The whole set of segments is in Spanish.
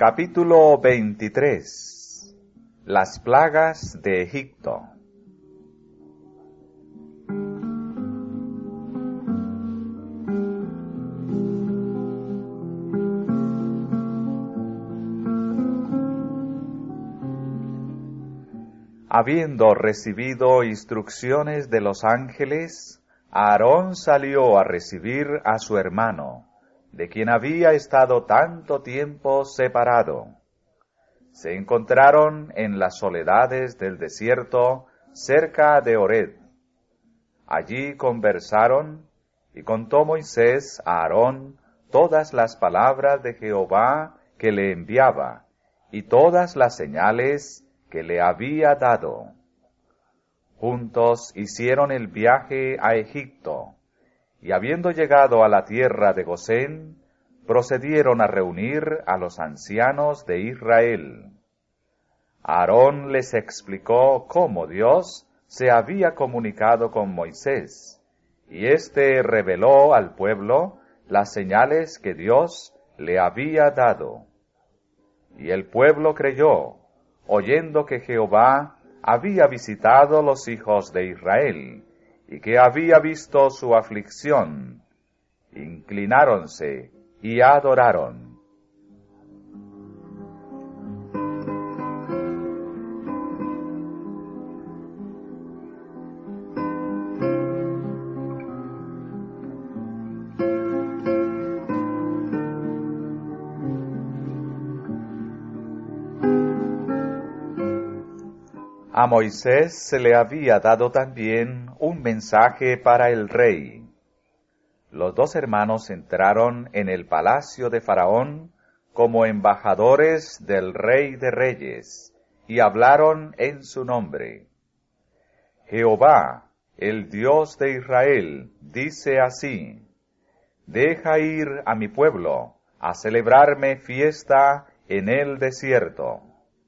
Capítulo 23. Las plagas de Egipto. Habiendo recibido instrucciones de los ángeles, Aarón salió a recibir a su hermano, de quien había estado tanto tiempo separado. Se encontraron en las soledades del desierto, cerca de Horeb. Allí conversaron, y contó Moisés a Aarón todas las palabras de Jehová que le enviaba, y todas las señales que le había dado. Juntos hicieron el viaje a Egipto, y habiendo llegado a la tierra de Gosén, procedieron a reunir a los ancianos de Israel. Aarón les explicó cómo Dios se había comunicado con Moisés, y éste reveló al pueblo las señales que Dios le había dado. Y el pueblo creyó, oyendo que Jehová había visitado los hijos de Israel, y que había visto su aflicción. Inclináronse y adoraron. A Moisés se le había dado también un mensaje para el rey. Los dos hermanos entraron en el palacio de Faraón como embajadores del Rey de Reyes, y hablaron en su nombre. Jehová, el Dios de Israel, dice así: Deja ir a mi pueblo a celebrarme fiesta en el desierto.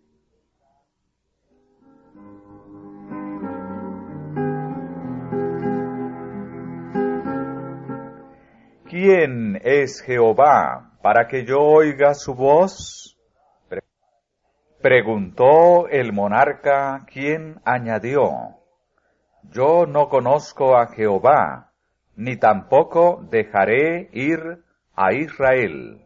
¿Quién es Jehová para que yo oiga su voz? Preguntó el monarca, quien añadió: Yo no conozco a Jehová, ni tampoco dejaré ir a Israel.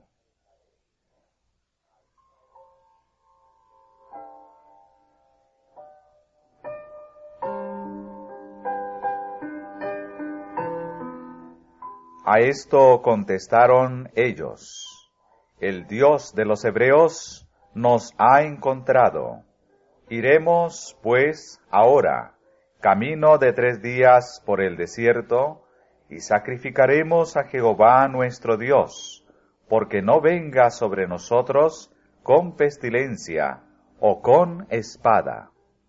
A esto contestaron ellos: El Dios de los hebreos nos ha encontrado. Iremos, pues, ahora, camino de 3 días por el desierto, y sacrificaremos a Jehová nuestro Dios, porque no venga sobre nosotros con pestilencia o con espada.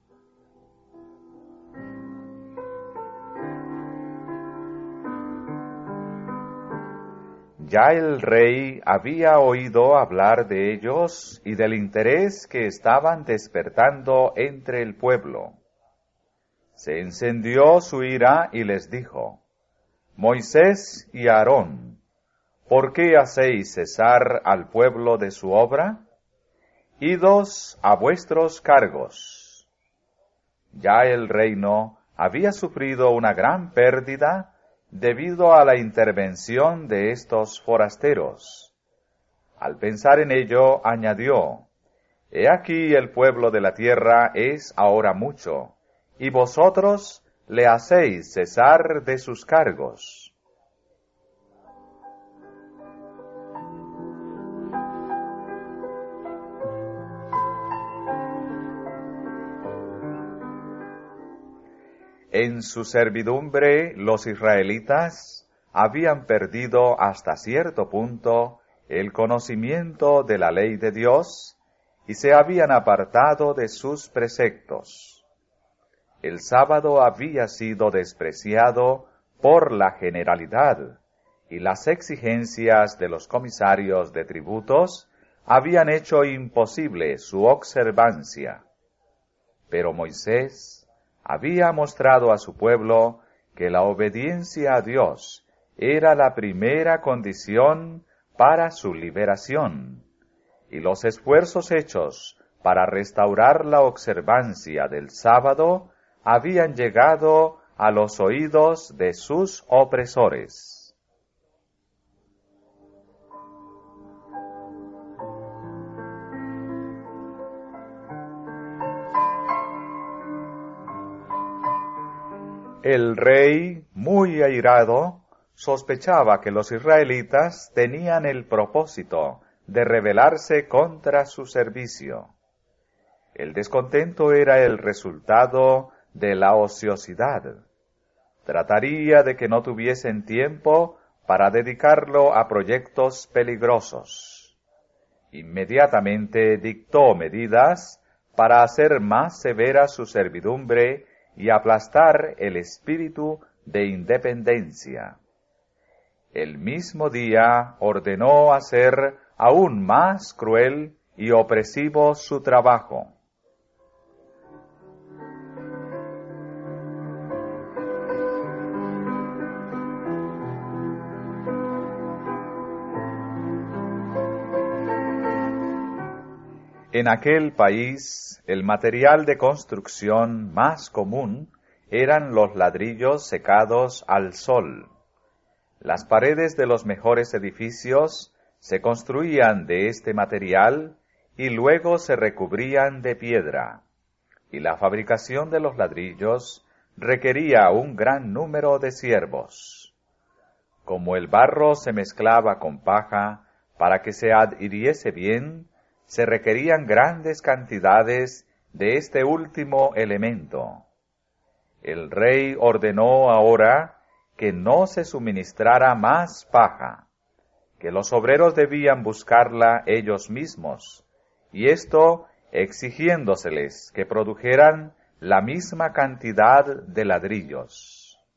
Ya el rey había oído hablar de ellos y del interés que estaban despertando entre el pueblo. Se encendió su ira y les dijo: Moisés y Aarón, ¿por qué hacéis cesar al pueblo de su obra? Idos a vuestros cargos. Ya el reino había sufrido una gran pérdida debido a la intervención de estos forasteros. Al pensar en ello, añadió: He aquí el pueblo de la tierra es ahora mucho, y vosotros le hacéis cesar de sus cargos. En su servidumbre los israelitas habían perdido hasta cierto punto el conocimiento de la ley de Dios y se habían apartado de sus preceptos. El sábado había sido despreciado por la generalidad y las exigencias de los comisarios de tributos habían hecho imposible su observancia. Pero Moisés había mostrado a su pueblo que la obediencia a Dios era la primera condición para su liberación, y los esfuerzos hechos para restaurar la observancia del sábado habían llegado a los oídos de sus opresores. El rey, muy airado, sospechaba que los israelitas tenían el propósito de rebelarse contra su servicio. El descontento era el resultado de la ociosidad. Trataría de que no tuviesen tiempo para dedicarlo a proyectos peligrosos. Inmediatamente dictó medidas para hacer más severa su servidumbre y aplastar el espíritu de independencia. El mismo día ordenó hacer aún más cruel y opresivo su trabajo. En aquel país, el material de construcción más común eran los ladrillos secados al sol. Las paredes de los mejores edificios se construían de este material y luego se recubrían de piedra, y la fabricación de los ladrillos requería un gran número de siervos. Como el barro se mezclaba con paja para que se adhiriese bien, se requerían grandes cantidades de este último elemento. El rey ordenó ahora que no se suministrara más paja, que los obreros debían buscarla ellos mismos, y esto exigiéndoseles que produjeran la misma cantidad de ladrillos.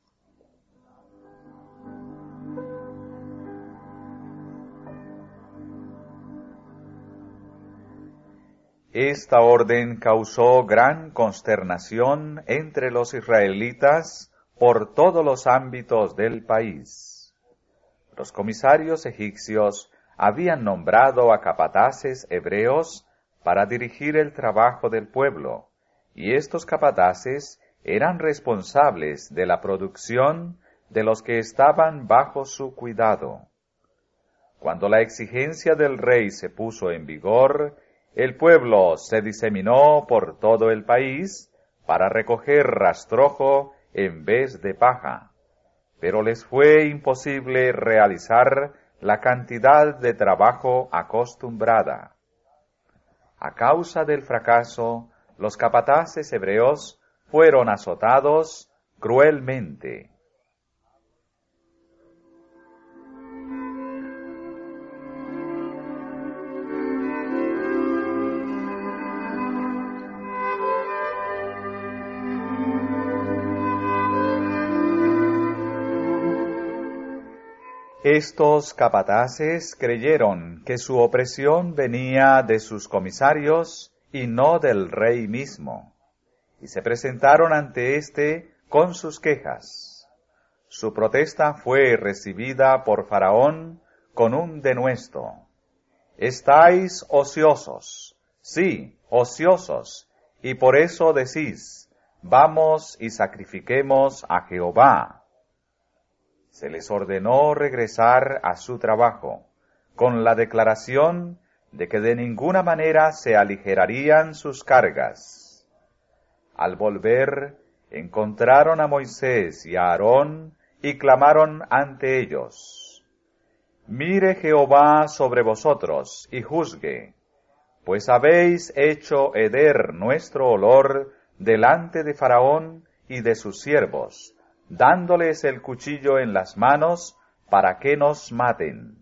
Esta orden causó gran consternación entre los israelitas por todos los ámbitos del país. Los comisarios egipcios habían nombrado a capataces hebreos para dirigir el trabajo del pueblo, y estos capataces eran responsables de la producción de los que estaban bajo su cuidado. Cuando la exigencia del rey se puso en vigor, el pueblo se diseminó por todo el país para recoger rastrojo en vez de paja, pero les fue imposible realizar la cantidad de trabajo acostumbrada. A causa del fracaso, los capataces hebreos fueron azotados cruelmente. Estos capataces creyeron que su opresión venía de sus comisarios y no del rey mismo, y se presentaron ante éste con sus quejas. Su protesta fue recibida por Faraón con un denuesto. «Estáis ociosos, sí, ociosos, y por eso decís, vamos y sacrifiquemos a Jehová». Se les ordenó regresar a su trabajo, con la declaración de que de ninguna manera se aligerarían sus cargas. Al volver, encontraron a Moisés y a Aarón y clamaron ante ellos: «Mire Jehová sobre vosotros y juzgue, pues habéis hecho heder nuestro olor delante de Faraón y de sus siervos, dándoles el cuchillo en las manos para que nos maten».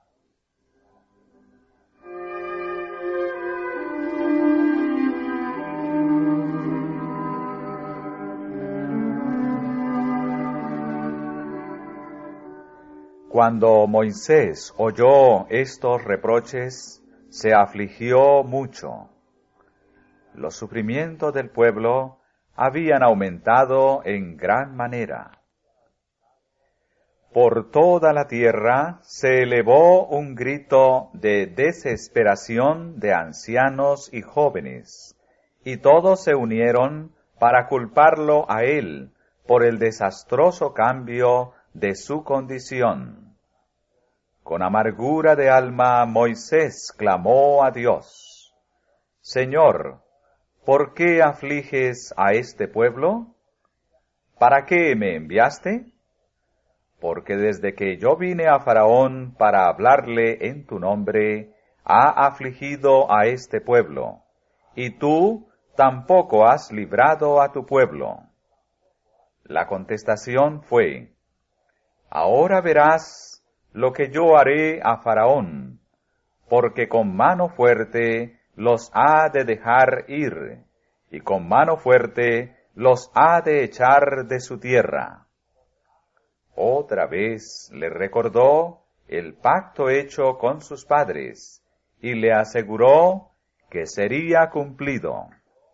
Cuando Moisés oyó estos reproches, se afligió mucho. Los sufrimientos del pueblo habían aumentado en gran manera. Por toda la tierra se elevó un grito de desesperación de ancianos y jóvenes, y todos se unieron para culparlo a él por el desastroso cambio de su condición. Con amargura de alma Moisés clamó a Dios: Señor, ¿por qué afliges a este pueblo? ¿Para qué me enviaste? Porque desde que yo vine a Faraón para hablarle en tu nombre, ha afligido a este pueblo, y tú tampoco has librado a tu pueblo. La contestación fue: Ahora verás lo que yo haré a Faraón, porque con mano fuerte los ha de dejar ir, y con mano fuerte los ha de echar de su tierra. Otra vez le recordó el pacto hecho con sus padres, y le aseguró que sería cumplido.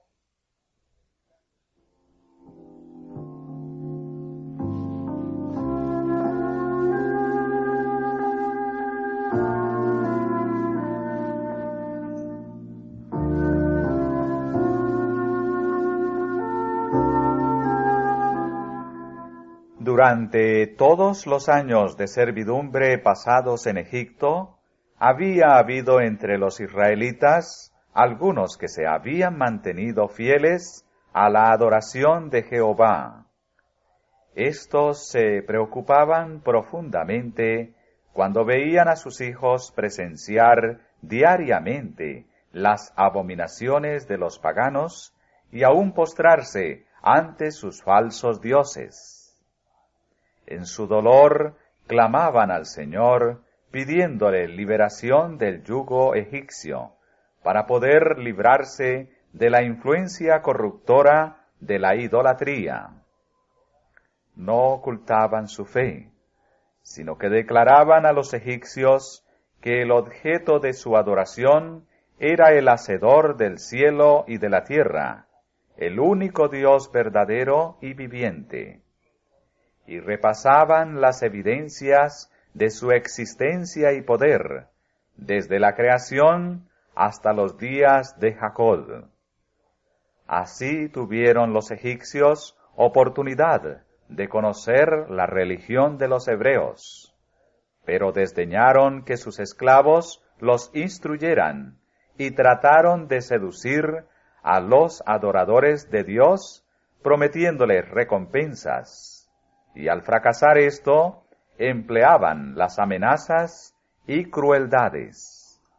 Durante todos los años de servidumbre pasados en Egipto, había habido entre los israelitas algunos que se habían mantenido fieles a la adoración de Jehová. Estos se preocupaban profundamente cuando veían a sus hijos presenciar diariamente las abominaciones de los paganos y aún postrarse ante sus falsos dioses. En su dolor clamaban al Señor, pidiéndole liberación del yugo egipcio, para poder librarse de la influencia corruptora de la idolatría. No ocultaban su fe, sino que declaraban a los egipcios que el objeto de su adoración era el Hacedor del cielo y de la tierra, el único Dios verdadero y viviente. Y repasaban las evidencias de su existencia y poder, desde la creación hasta los días de Jacob. Así tuvieron los egipcios oportunidad de conocer la religión de los hebreos, pero desdeñaron que sus esclavos los instruyeran y trataron de seducir a los adoradores de Dios, prometiéndoles recompensas. Y al fracasar esto, empleaban las amenazas y crueldades.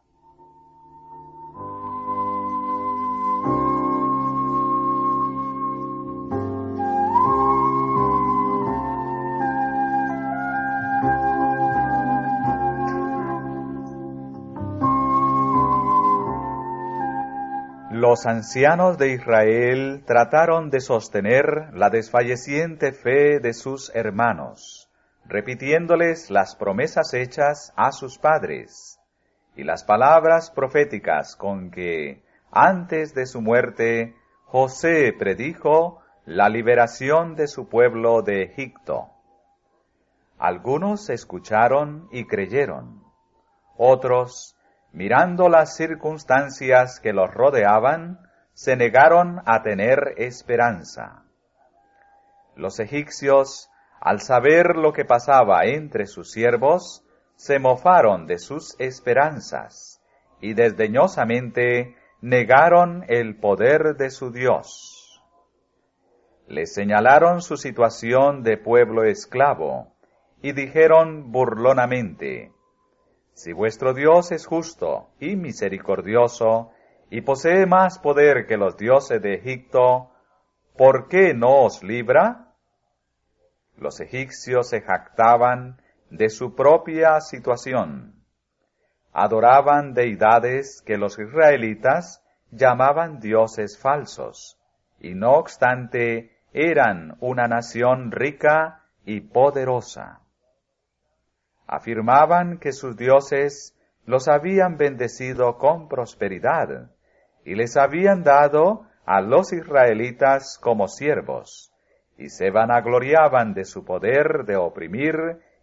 Los ancianos de Israel trataron de sostener la desfalleciente fe de sus hermanos, repitiéndoles las promesas hechas a sus padres y las palabras proféticas con que, antes de su muerte, José predijo la liberación de su pueblo de Egipto. Algunos escucharon y creyeron, otros, mirando las circunstancias que los rodeaban, se negaron a tener esperanza. Los egipcios, al saber lo que pasaba entre sus siervos, se mofaron de sus esperanzas y desdeñosamente negaron el poder de su Dios. Les señalaron su situación de pueblo esclavo y dijeron burlonamente: Si vuestro Dios es justo y misericordioso, y posee más poder que los dioses de Egipto, ¿por qué no os libra? Los egipcios se jactaban de su propia situación. Adoraban deidades que los israelitas llamaban dioses falsos, y no obstante eran una nación rica y poderosa. Afirmaban que sus dioses los habían bendecido con prosperidad y les habían dado a los israelitas como siervos, y se vanagloriaban de su poder de oprimir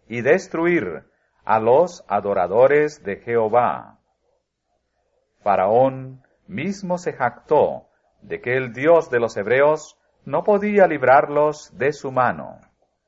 y destruir a los adoradores de Jehová. Faraón mismo se jactó de que el Dios de los hebreos no podía librarlos de su mano.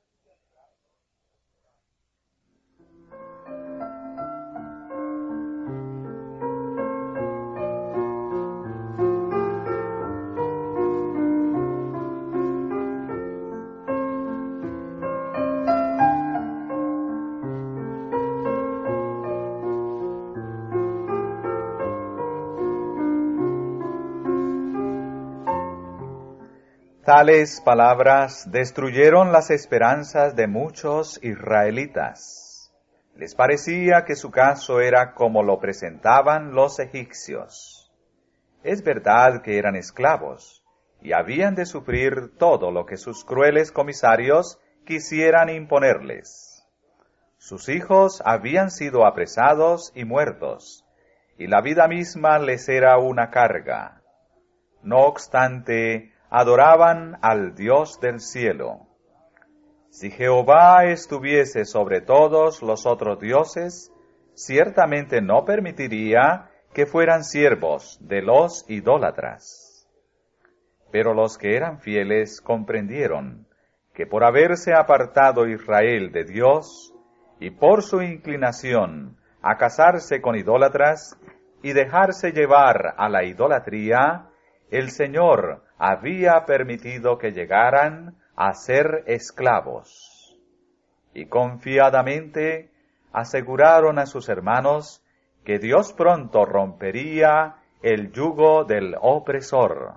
Tales palabras destruyeron las esperanzas de muchos israelitas. Les parecía que su caso era como lo presentaban los egipcios. Es verdad que eran esclavos y habían de sufrir todo lo que sus crueles comisarios quisieran imponerles. Sus hijos habían sido apresados y muertos, y la vida misma les era una carga. No obstante, adoraban al Dios del cielo. Si Jehová estuviese sobre todos los otros dioses, ciertamente no permitiría que fueran siervos de los idólatras. Pero los que eran fieles comprendieron que por haberse apartado Israel de Dios y por su inclinación a casarse con idólatras y dejarse llevar a la idolatría, el Señor había permitido que llegaran a ser esclavos. Y confiadamente aseguraron a sus hermanos que Dios pronto rompería el yugo del opresor.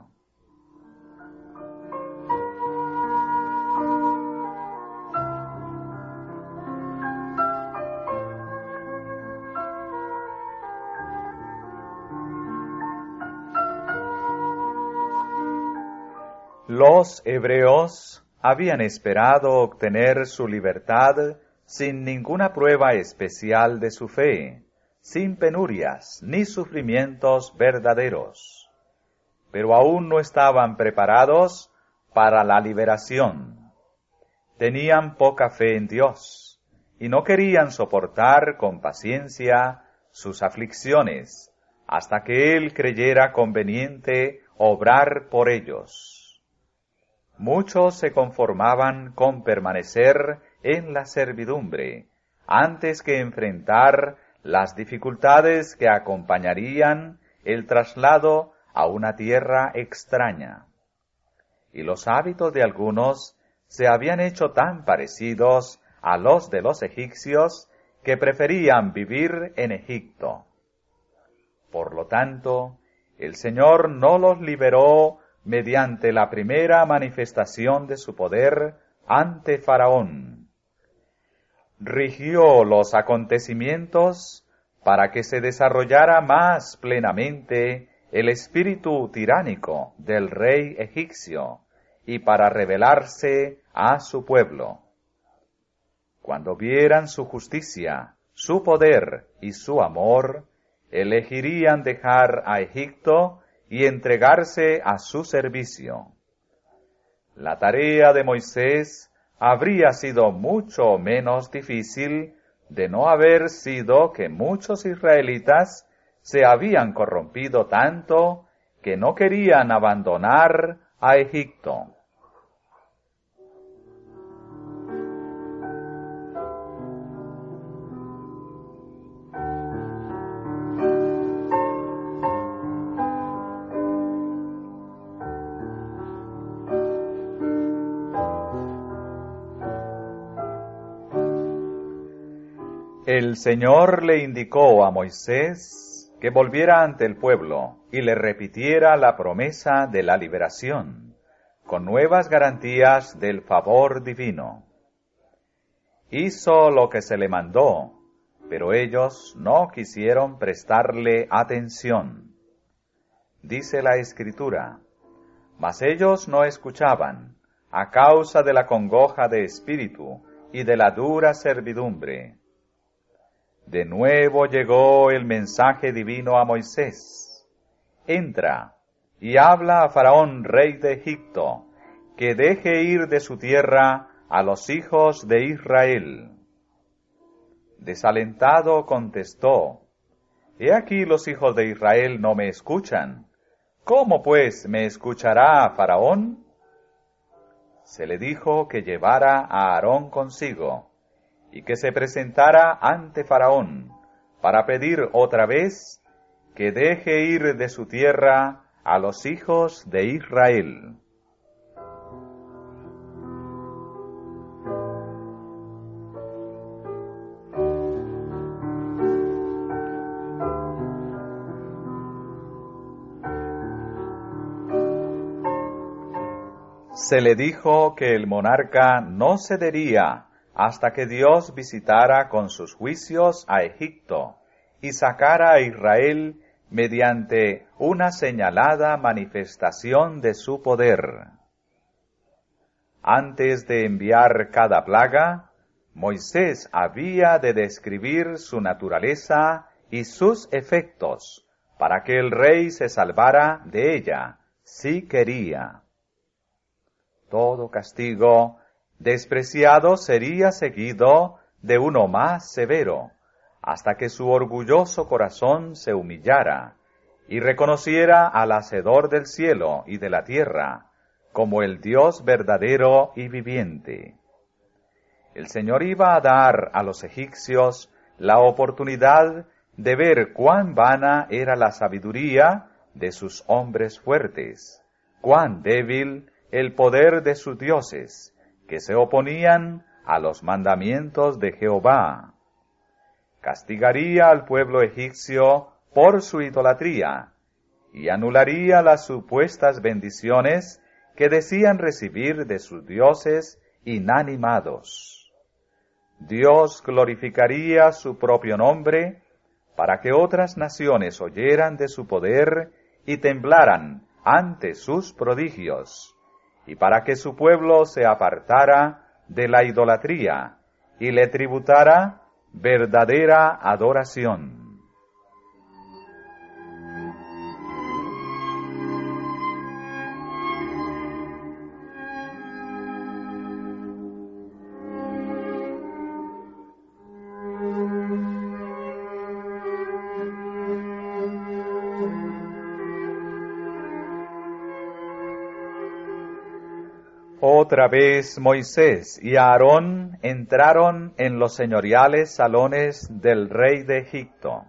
Los hebreos habían esperado obtener su libertad sin ninguna prueba especial de su fe, sin penurias ni sufrimientos verdaderos. Pero aún no estaban preparados para la liberación. Tenían poca fe en Dios y no querían soportar con paciencia sus aflicciones hasta que Él creyera conveniente obrar por ellos. Muchos se conformaban con permanecer en la servidumbre, antes que enfrentar las dificultades que acompañarían el traslado a una tierra extraña. Y los hábitos de algunos se habían hecho tan parecidos a los de los egipcios que preferían vivir en Egipto. Por lo tanto, el Señor no los liberó mediante la primera manifestación de su poder ante Faraón. Rigió los acontecimientos para que se desarrollara más plenamente el espíritu tiránico del rey egipcio y para revelarse a su pueblo. Cuando vieran su justicia, su poder y su amor, elegirían dejar a Egipto y entregarse a su servicio. La tarea de Moisés habría sido mucho menos difícil de no haber sido que muchos israelitas se habían corrompido tanto que no querían abandonar a Egipto. El Señor le indicó a Moisés que volviera ante el pueblo y le repitiera la promesa de la liberación, con nuevas garantías del favor divino. Hizo lo que se le mandó, pero ellos no quisieron prestarle atención. Dice la Escritura, mas ellos no escuchaban, a causa de la congoja de espíritu y de la dura servidumbre. De nuevo llegó el mensaje divino a Moisés. Entra y habla a Faraón, rey de Egipto, que deje ir de su tierra a los hijos de Israel. Desalentado contestó: He aquí los hijos de Israel no me escuchan. ¿Cómo pues me escuchará Faraón? Se le dijo que llevara a Aarón consigo, y que se presentara ante Faraón, para pedir otra vez que deje ir de su tierra a los hijos de Israel. Se le dijo que el monarca no cedería hasta que Dios visitara con sus juicios a Egipto y sacara a Israel mediante una señalada manifestación de su poder. Antes de enviar cada plaga, Moisés había de describir su naturaleza y sus efectos, para que el rey se salvara de ella, si quería. Todo castigo despreciado sería seguido de uno más severo, hasta que su orgulloso corazón se humillara y reconociera al Hacedor del cielo y de la tierra como el Dios verdadero y viviente. El Señor iba a dar a los egipcios la oportunidad de ver cuán vana era la sabiduría de sus hombres fuertes, cuán débil el poder de sus dioses, que se oponían a los mandamientos de Jehová. Castigaría al pueblo egipcio por su idolatría, y anularía las supuestas bendiciones que decían recibir de sus dioses inanimados. Dios glorificaría su propio nombre, para que otras naciones oyeran de su poder y temblaran ante sus prodigios, y para que su pueblo se apartara de la idolatría y le tributara verdadera adoración. Otra vez Moisés y Aarón entraron en los señoriales salones del rey de Egipto.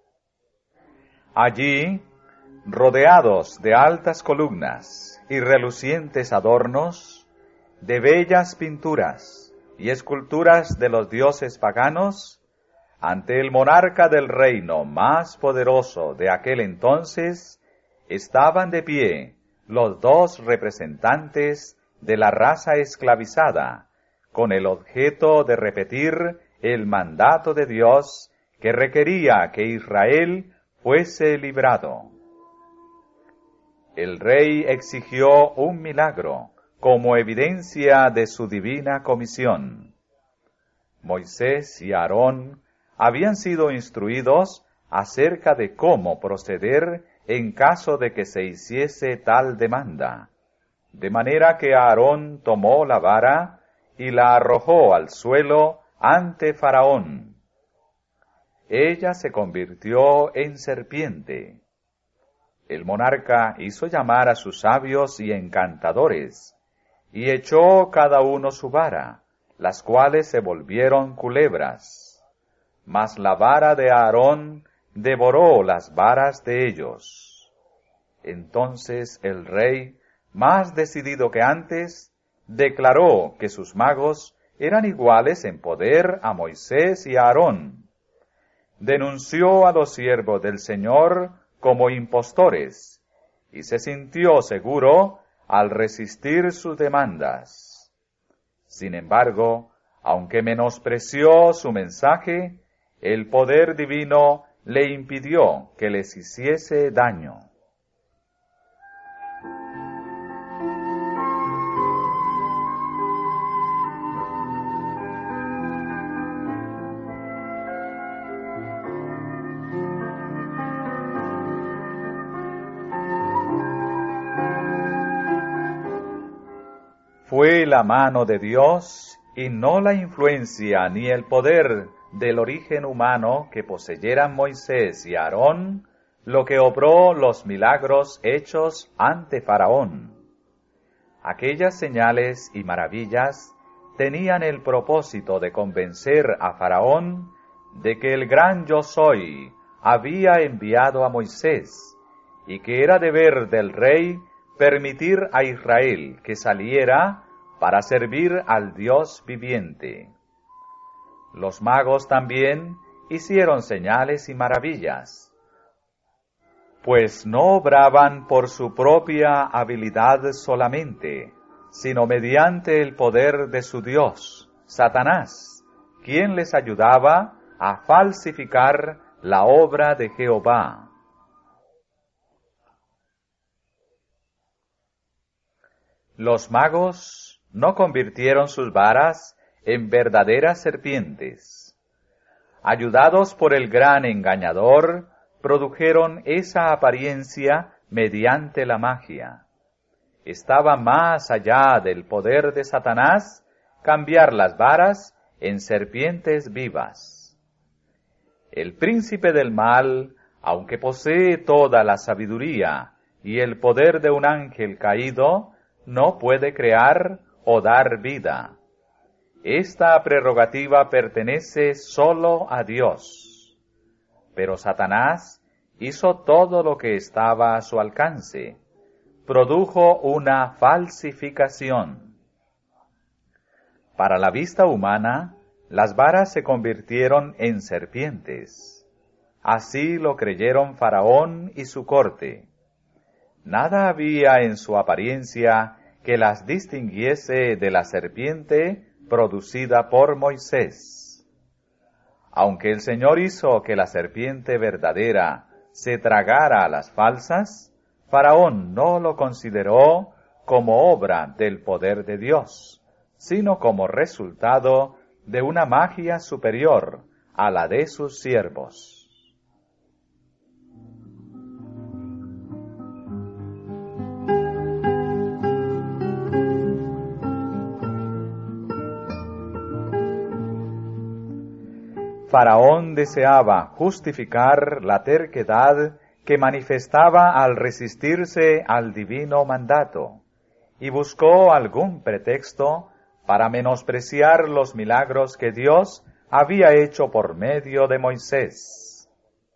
Allí, rodeados de altas columnas y relucientes adornos, de bellas pinturas y esculturas de los dioses paganos, ante el monarca del reino más poderoso de aquel entonces, estaban de pie los dos representantes de la raza esclavizada, con el objeto de repetir el mandato de Dios que requería que Israel fuese librado. El rey exigió un milagro como evidencia de su divina comisión. Moisés y Aarón habían sido instruidos acerca de cómo proceder en caso de que se hiciese tal demanda. De manera que Aarón tomó la vara y la arrojó al suelo ante Faraón. Ella se convirtió en serpiente. El monarca hizo llamar a sus sabios y encantadores, y echó cada uno su vara, las cuales se volvieron culebras. Mas la vara de Aarón devoró las varas de ellos. Entonces el rey, más decidido que antes, declaró que sus magos eran iguales en poder a Moisés y a Aarón. Denunció a los siervos del Señor como impostores, y se sintió seguro al resistir sus demandas. Sin embargo, aunque menospreció su mensaje, el poder divino le impidió que les hiciese daño. Fue la mano de Dios y no la influencia ni el poder del origen humano que poseyeran Moisés y Aarón, lo que obró los milagros hechos ante Faraón. Aquellas señales y maravillas tenían el propósito de convencer a Faraón de que el gran Yo Soy había enviado a Moisés, y que era deber del rey permitir a Israel que saliera para servir al Dios viviente. Los magos también hicieron señales y maravillas, pues no obraban por su propia habilidad solamente, sino mediante el poder de su Dios, Satanás, quien les ayudaba a falsificar la obra de Jehová. Los magos no convirtieron sus varas en verdaderas serpientes. Ayudados por el gran engañador, produjeron esa apariencia mediante la magia. Estaba más allá del poder de Satanás cambiar las varas en serpientes vivas. El príncipe del mal, aunque posee toda la sabiduría y el poder de un ángel caído, no puede crear o dar vida. Esta prerrogativa pertenece solo a Dios. Pero Satanás hizo todo lo que estaba a su alcance. Produjo una falsificación. Para la vista humana, las varas se convirtieron en serpientes. Así lo creyeron Faraón y su corte. Nada había en su apariencia que las distinguiese de la serpiente producida por Moisés. Aunque el Señor hizo que la serpiente verdadera se tragara a las falsas, Faraón no lo consideró como obra del poder de Dios, sino como resultado de una magia superior a la de sus siervos. Faraón deseaba justificar la terquedad que manifestaba al resistirse al divino mandato, y buscó algún pretexto para menospreciar los milagros que Dios había hecho por medio de Moisés.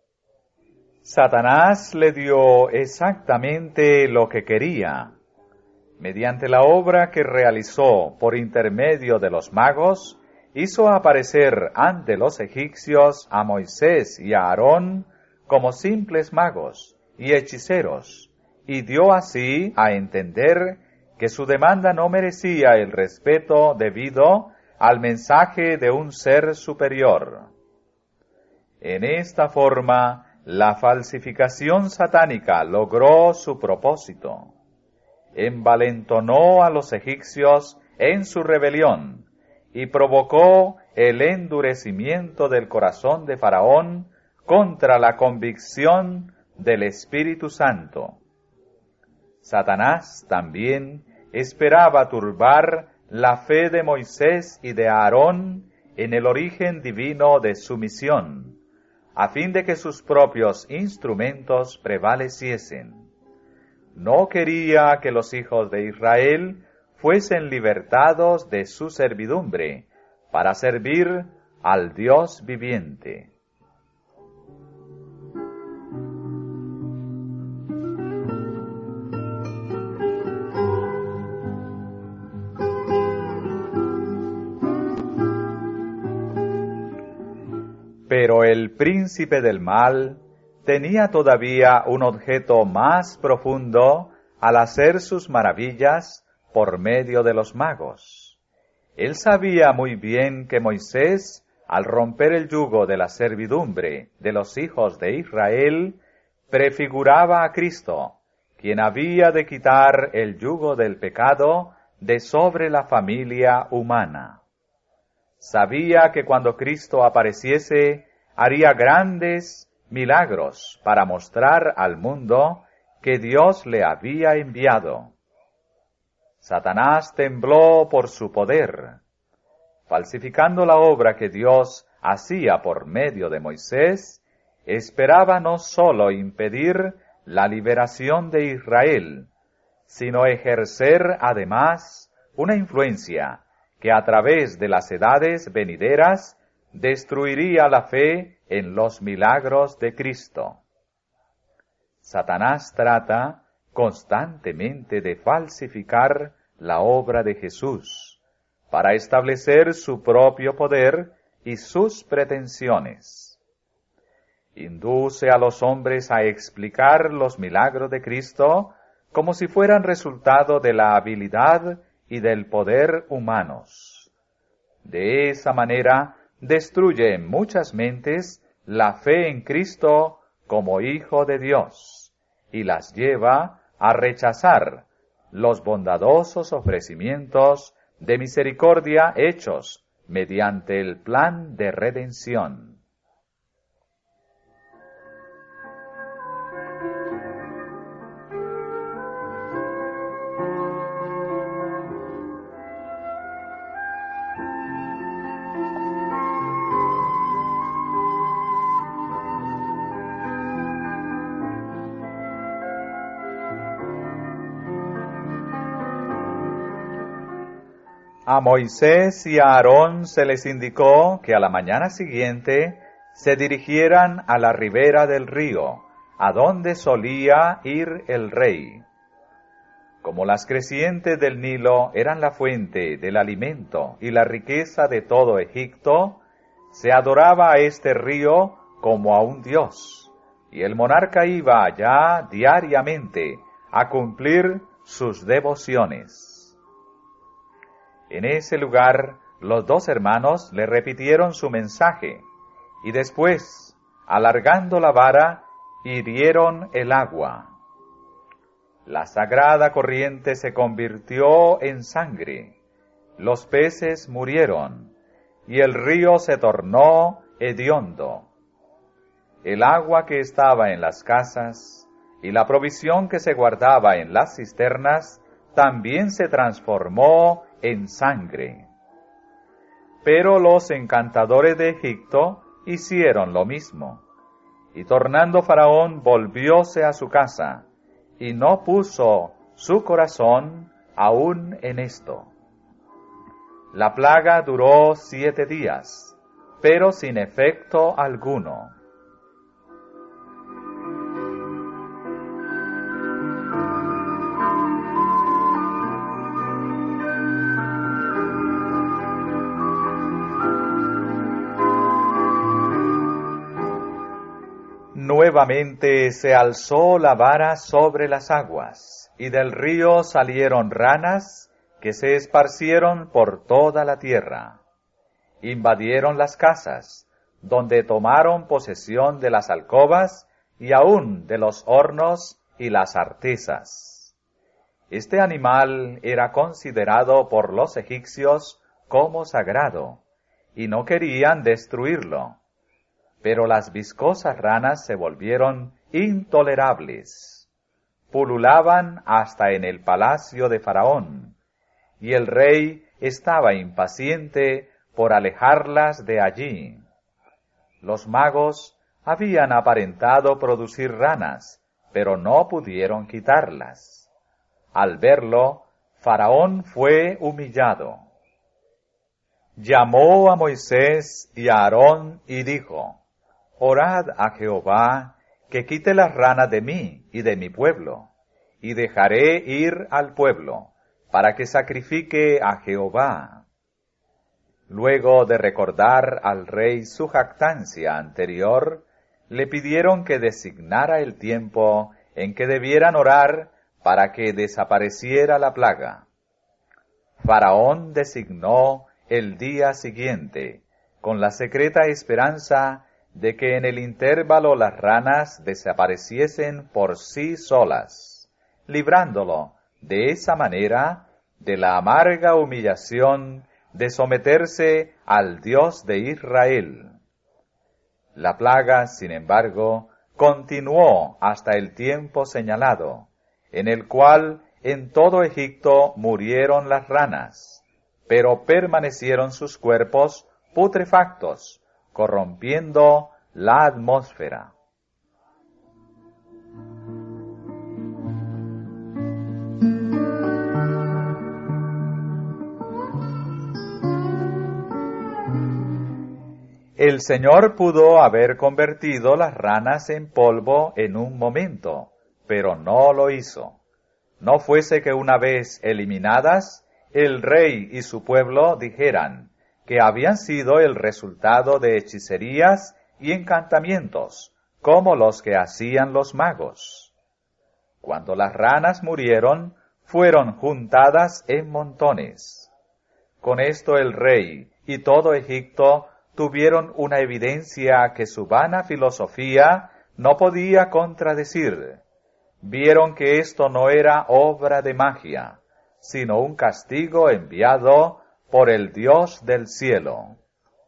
Satanás le dio exactamente lo que quería. Mediante la obra que realizó por intermedio de los magos, hizo aparecer ante los egipcios a Moisés y a Aarón como simples magos y hechiceros, y dio así a entender que su demanda no merecía el respeto debido al mensaje de un ser superior. En esta forma, la falsificación satánica logró su propósito. Envalentonó a los egipcios en su rebelión, y provocó el endurecimiento del corazón de Faraón contra la convicción del Espíritu Santo. Satanás también esperaba turbar la fe de Moisés y de Aarón en el origen divino de su misión, a fin de que sus propios instrumentos prevaleciesen. No quería que los hijos de Israel fuesen libertados de su servidumbre para servir al Dios viviente. Pero el príncipe del mal tenía todavía un objeto más profundo al hacer sus maravillas por medio de los magos. Él sabía muy bien que Moisés, al romper el yugo de la servidumbre de los hijos de Israel, prefiguraba a Cristo, quien había de quitar el yugo del pecado de sobre la familia humana. Sabía que cuando Cristo apareciese, haría grandes milagros para mostrar al mundo que Dios le había enviado. Satanás tembló por su poder. falsificando la obra que Dios hacía por medio de Moisés, esperaba no sólo impedir la liberación de Israel, sino ejercer además una influencia que a través de las edades venideras destruiría la fe en los milagros de Cristo. Satanás trata constantemente de falsificar la obra de Jesús para establecer su propio poder y sus pretensiones. Induce a los hombres a explicar los milagros de Cristo como si fueran resultado de la habilidad y del poder humanos. De esa manera destruye en muchas mentes la fe en Cristo como Hijo de Dios y las lleva a rechazar los bondadosos ofrecimientos de misericordia hechos mediante el plan de redención. A Moisés y a Aarón se les indicó que a la mañana siguiente se dirigieran a la ribera del río, a donde solía ir el rey. Como las crecientes del Nilo eran la fuente del alimento y la riqueza de todo Egipto, se adoraba a este río como a un dios, y el monarca iba allá diariamente a cumplir sus devociones. En ese lugar, los dos hermanos le repitieron su mensaje, y después, alargando la vara, hirieron el agua. La sagrada corriente se convirtió en sangre, los peces murieron, y el río se tornó hediondo. El agua que estaba en las casas, y la provisión que se guardaba en las cisternas, también se transformó en sangre. Pero los encantadores de Egipto hicieron lo mismo, y tornando Faraón volvióse a su casa, y no puso su corazón aún en esto. La plaga duró 7 días, pero sin efecto alguno. Nuevamente se alzó la vara sobre las aguas, y del río salieron ranas que se esparcieron por toda la tierra. Invadieron las casas, donde tomaron posesión de las alcobas y aún de los hornos y las artesas. Este animal era considerado por los egipcios como sagrado, y no querían destruirlo. Pero las viscosas ranas se volvieron intolerables. Pululaban hasta en el palacio de Faraón, y el rey estaba impaciente por alejarlas de allí. Los magos habían aparentado producir ranas, pero no pudieron quitarlas. Al verlo, Faraón fue humillado. Llamó a Moisés y a Aarón y dijo: Orad a Jehová, que quite las ranas de mí y de mi pueblo, y dejaré ir al pueblo, para que sacrifique a Jehová. Luego de recordar al rey su jactancia anterior, le pidieron que designara el tiempo en que debieran orar para que desapareciera la plaga. Faraón designó el día siguiente, con la secreta esperanza de que en el intervalo las ranas desapareciesen por sí solas, librándolo de esa manera de la amarga humillación de someterse al Dios de Israel. La plaga, sin embargo, continuó hasta el tiempo señalado, en el cual en todo Egipto murieron las ranas, pero permanecieron sus cuerpos putrefactos, corrompiendo la atmósfera. El Señor pudo haber convertido las ranas en polvo en un momento, pero no lo hizo. No fuese que una vez eliminadas, el rey y su pueblo dijeran que habían sido el resultado de hechicerías y encantamientos, como los que hacían los magos. Cuando las ranas murieron, fueron juntadas en montones. Con esto el rey y todo Egipto tuvieron una evidencia que su vana filosofía no podía contradecir. Vieron que esto no era obra de magia, sino un castigo enviado por el Dios del cielo.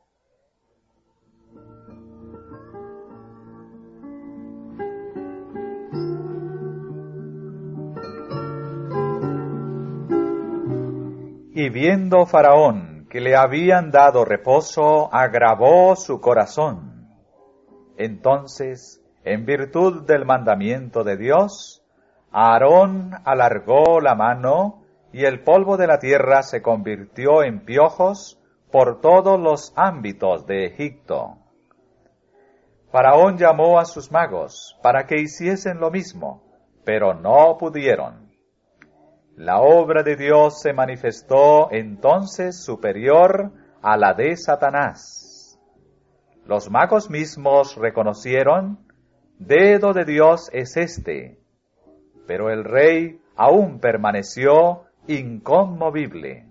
Y viendo Faraón que le habían dado reposo, agravó su corazón. Entonces, en virtud del mandamiento de Dios, Aarón alargó la mano, y el polvo de la tierra se convirtió en piojos por todos los ámbitos de Egipto. Faraón llamó a sus magos para que hiciesen lo mismo, pero no pudieron. La obra de Dios se manifestó entonces superior a la de Satanás. Los magos mismos reconocieron, dedo de Dios es este, pero el rey aún permaneció inconmovible.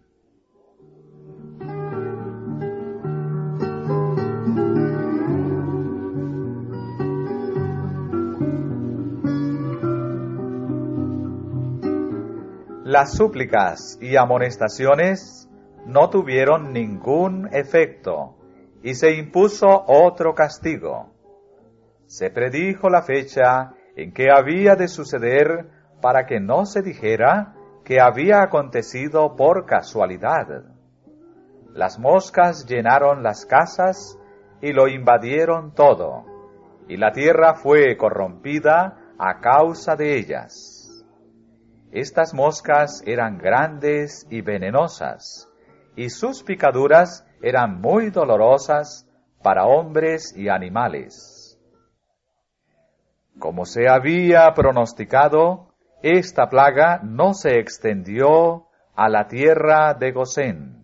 Las súplicas y amonestaciones no tuvieron ningún efecto, y se impuso otro castigo. Se predijo la fecha en que había de suceder para que no se dijera que había acontecido por casualidad. Las moscas llenaron las casas y lo invadieron todo, y la tierra fue corrompida a causa de ellas. Estas moscas eran grandes y venenosas, y sus picaduras eran muy dolorosas para hombres y animales. Como se había pronosticado, esta plaga no se extendió a la tierra de Gosén.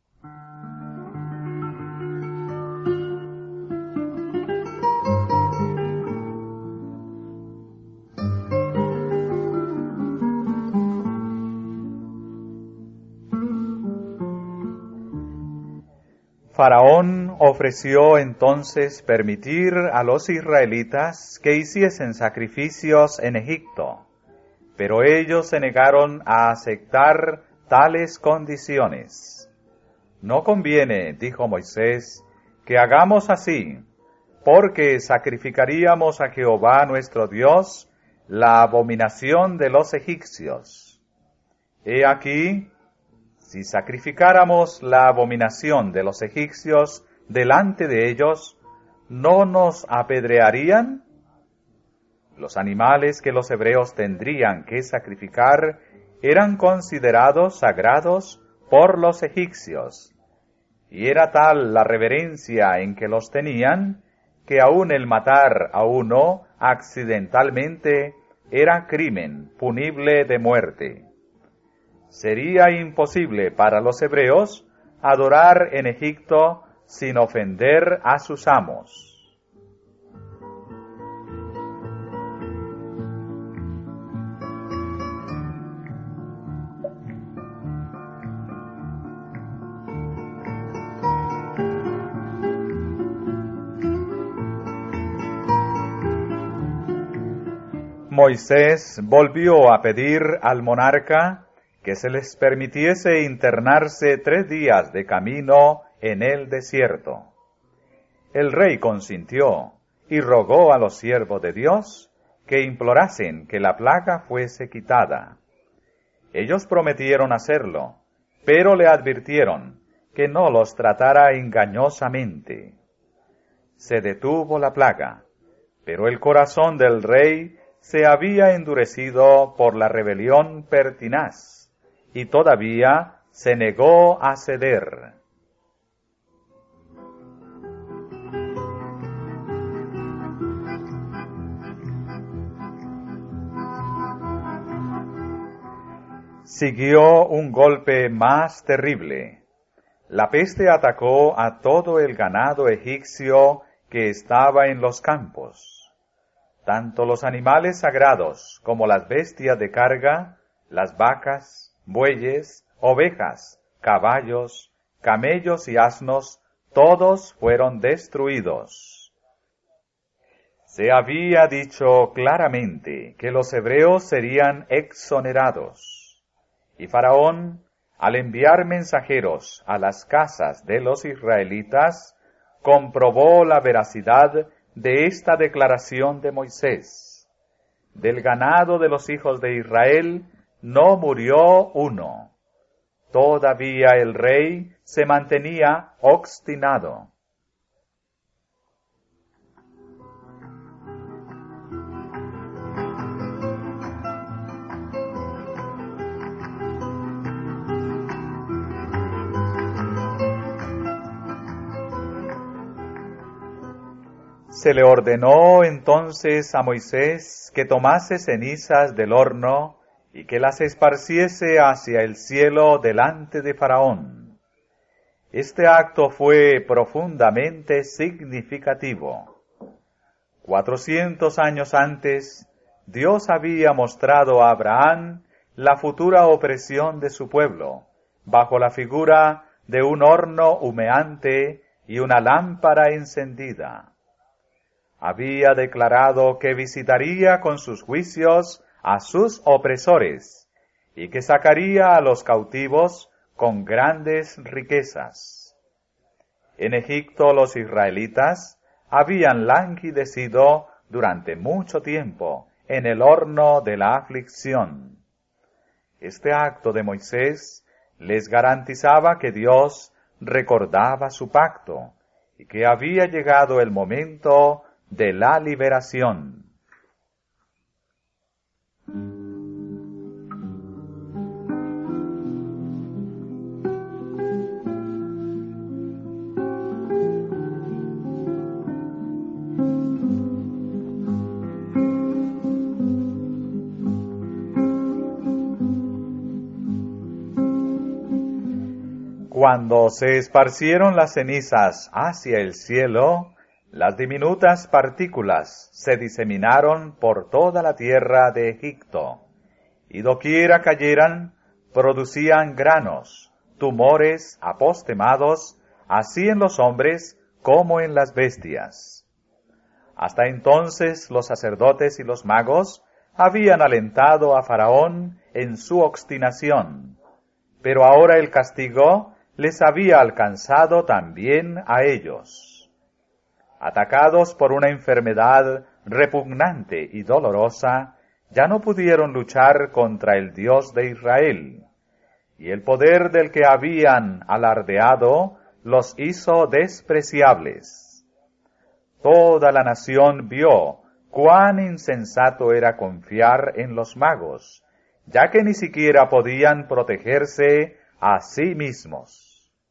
Faraón ofreció entonces permitir a los israelitas que hiciesen sacrificios en Egipto, pero ellos se negaron a aceptar tales condiciones. No conviene, dijo Moisés, que hagamos así, porque sacrificaríamos a Jehová nuestro Dios la abominación de los egipcios. He aquí, si sacrificáramos la abominación de los egipcios delante de ellos, ¿no nos apedrearían? Los animales que los hebreos tendrían que sacrificar eran considerados sagrados por los egipcios, y era tal la reverencia en que los tenían, que aun el matar a uno accidentalmente era crimen punible de muerte. Sería imposible para los hebreos adorar en Egipto sin ofender a sus amos. Moisés volvió a pedir al monarca que se les permitiese internarse 3 días de camino en el desierto. El rey consintió y rogó a los siervos de Dios que implorasen que la plaga fuese quitada. Ellos prometieron hacerlo, pero le advirtieron que no los tratara engañosamente. Se detuvo la plaga, pero el corazón del rey se había endurecido por la rebelión pertinaz, y todavía se negó a ceder. Siguió un golpe más terrible. La peste atacó a todo el ganado egipcio que estaba en los campos. Tanto los animales sagrados como las bestias de carga, las vacas, bueyes, ovejas, caballos, camellos y asnos, todos fueron destruidos. Se había dicho claramente que los hebreos serían exonerados. Y Faraón, al enviar mensajeros a las casas de los israelitas, comprobó la veracidad de esta declaración de Moisés. Del ganado de los hijos de Israel no murió uno. Todavía el rey se mantenía obstinado. Se le ordenó entonces a Moisés que tomase cenizas del horno y que las esparciese hacia el cielo delante de Faraón. Este acto fue profundamente significativo. 400 años antes, Dios había mostrado a Abraham la futura opresión de su pueblo, bajo la figura de un horno humeante y una lámpara encendida. Había declarado que visitaría con sus juicios a sus opresores y que sacaría a los cautivos con grandes riquezas. En Egipto los israelitas habían languidecido durante mucho tiempo en el horno de la aflicción. Este acto de Moisés les garantizaba que Dios recordaba su pacto y que había llegado el momento de la liberación. Cuando se esparcieron las cenizas hacia el cielo, las diminutas partículas se diseminaron por toda la tierra de Egipto, y doquiera cayeran, producían granos, tumores apostemados, así en los hombres como en las bestias. Hasta entonces los sacerdotes y los magos habían alentado a Faraón en su obstinación, pero ahora el castigo les había alcanzado también a ellos. Atacados por una enfermedad repugnante y dolorosa, ya no pudieron luchar contra el Dios de Israel, y el poder del que habían alardeado los hizo despreciables. Toda la nación vio cuán insensato era confiar en los magos, ya que ni siquiera podían protegerse a sí mismos.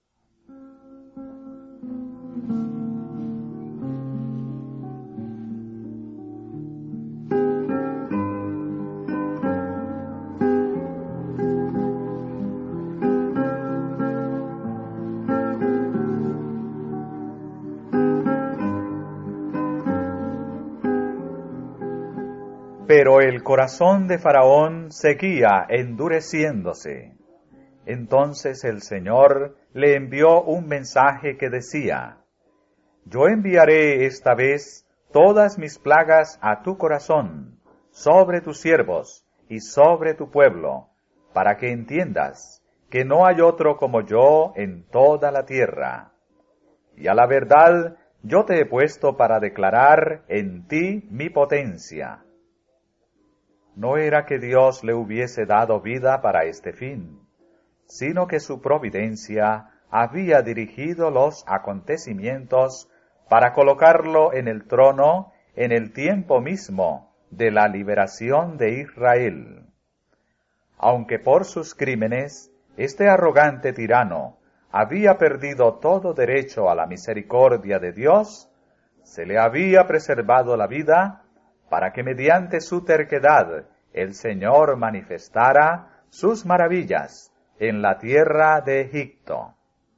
Pero el corazón de Faraón seguía endureciéndose. Entonces el Señor le envió un mensaje que decía: Yo enviaré esta vez todas mis plagas a tu corazón, sobre tus siervos y sobre tu pueblo, para que entiendas que no hay otro como yo en toda la tierra. Y a la verdad yo te he puesto para declarar en ti mi potencia. ¿No era que Dios le hubiese dado vida para este fin? sino que su providencia había dirigido los acontecimientos para colocarlo en el trono en el tiempo mismo de la liberación de Israel. Aunque por sus crímenes este arrogante tirano había perdido todo derecho a la misericordia de Dios, se le había preservado la vida para que mediante su terquedad el Señor manifestara sus maravillas en la tierra de Egipto.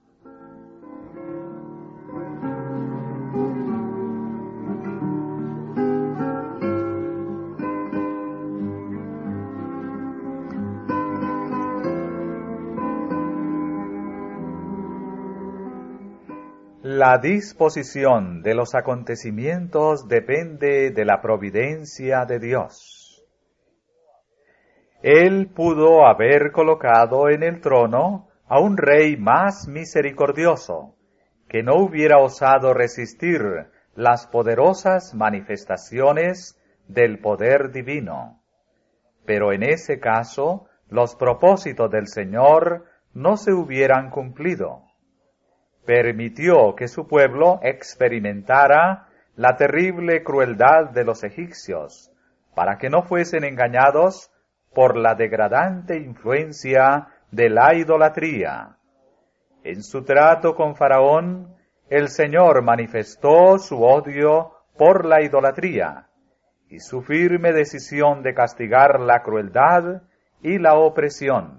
La disposición de los acontecimientos depende de la providencia de Dios. Él pudo haber colocado en el trono a un rey más misericordioso, que no hubiera osado resistir las poderosas manifestaciones del poder divino. Pero en ese caso, los propósitos del Señor no se hubieran cumplido. Permitió que su pueblo experimentara la terrible crueldad de los egipcios, para que no fuesen engañados por la degradante influencia de la idolatría. En su trato con Faraón, el Señor manifestó su odio por la idolatría y su firme decisión de castigar la crueldad y la opresión.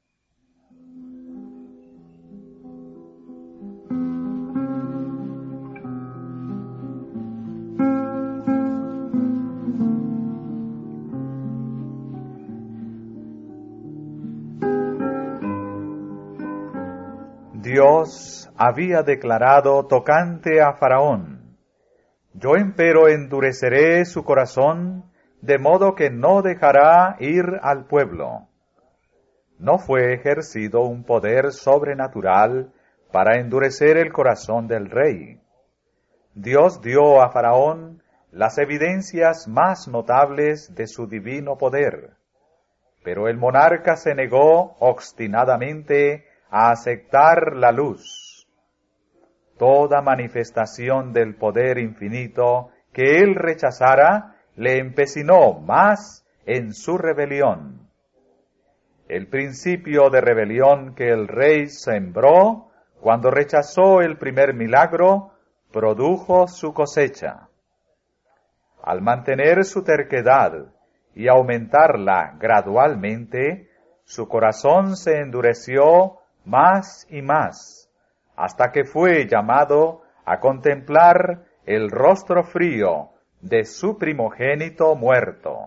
Dios había declarado tocante a Faraón: yo empero endureceré su corazón, de modo que no dejará ir al pueblo. No fue ejercido un poder sobrenatural para endurecer el corazón del rey. Dios dio a Faraón las evidencias más notables de su divino poder, pero el monarca se negó obstinadamente a aceptar la luz. Toda manifestación del poder infinito que él rechazara le empecinó más en su rebelión. El principio de rebelión que el rey sembró cuando rechazó el primer milagro produjo su cosecha. Al mantener su terquedad y aumentarla gradualmente, su corazón se endureció más y más, hasta que fue llamado a contemplar el rostro frío de su primogénito muerto.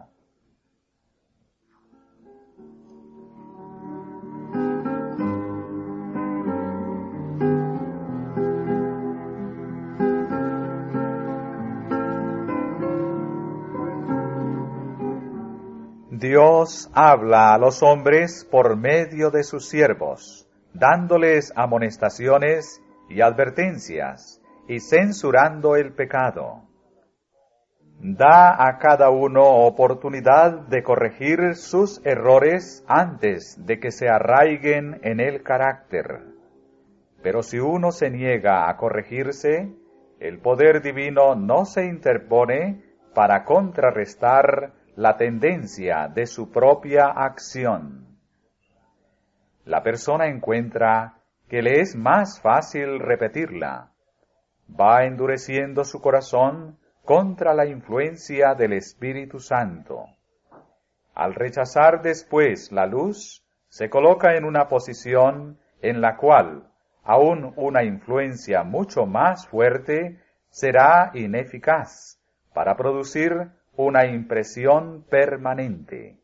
Dios habla a los hombres por medio de sus siervos, dándoles amonestaciones y advertencias, y censurando el pecado. Da a cada uno oportunidad de corregir sus errores antes de que se arraiguen en el carácter. Pero si uno se niega a corregirse, el poder divino no se interpone para contrarrestar la tendencia de su propia acción. La persona encuentra que le es más fácil repetirla. Va endureciendo su corazón contra la influencia del Espíritu Santo. Al rechazar después la luz, se coloca en una posición en la cual aún una influencia mucho más fuerte será ineficaz para producir una impresión permanente.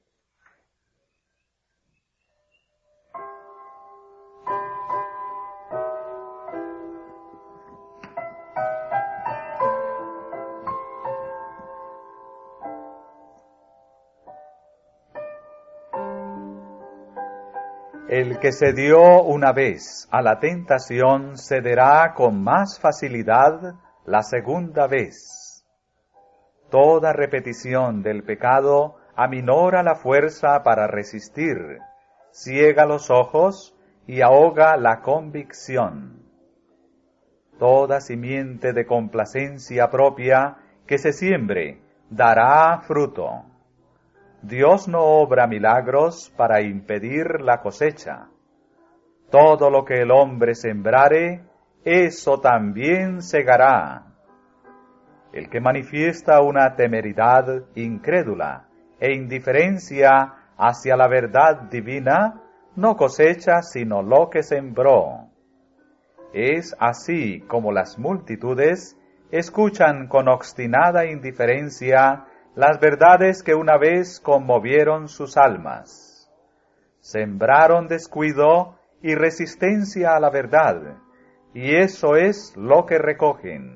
El que se dio una vez a la tentación cederá con más facilidad la segunda vez. Toda repetición del pecado aminora la fuerza para resistir, ciega los ojos y ahoga la convicción. Toda simiente de complacencia propia que se siembre dará fruto. Dios no obra milagros para impedir la cosecha. Todo lo que el hombre sembrare, eso también segará. El que manifiesta una temeridad incrédula e indiferencia hacia la verdad divina, no cosecha sino lo que sembró. Es así como las multitudes escuchan con obstinada indiferencia las verdades que una vez conmovieron sus almas. Sembraron descuido y resistencia a la verdad, y eso es lo que recogen.